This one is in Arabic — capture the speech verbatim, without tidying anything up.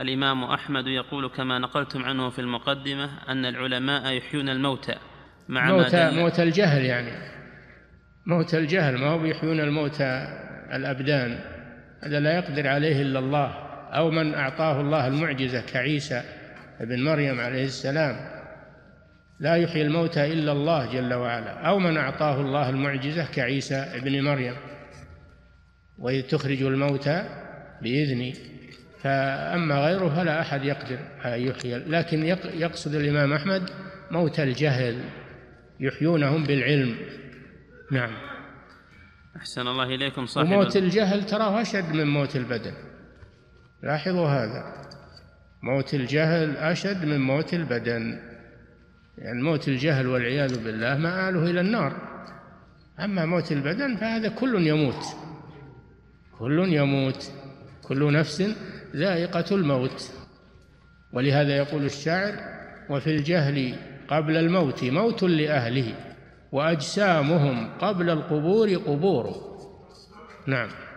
الإمام أحمد يقول كما نقلتم عنه في المقدمة أن العلماء يحيون الموتى مع موت, ما دل... موت الجهل، يعني موت الجهل، ما هو يحيون الموتى الأبدان، هذا لا يقدر عليه إلا الله، أو من أعطاه الله المعجزة كعيسى ابن مريم عليه السلام، لا يحيي الموتى إلا الله جل وعلا، أو من أعطاه الله المعجزة كعيسى ابن مريم، وإذ تخرج الموتى بإذني. فأما غيره فلا أحد يقدر يحيي، لكن يقصد الإمام أحمد موت الجهل يحيونهم بالعلم. نعم. أحسن الله إليكم. صاحب وموت الجهل تراه أشد من موت البدن، لاحظوا هذا، موت الجهل أشد من موت البدن، يعني موت الجهل والعياذ بالله مآله إلى النار، أما موت البدن فهذا كل يموت، كل يموت، كل نفس ذائقة الموت. ولهذا يقول الشاعر: وفي الجهل قبل الموت موت لأهله، وأجسامهم قبل القبور قبور. نعم.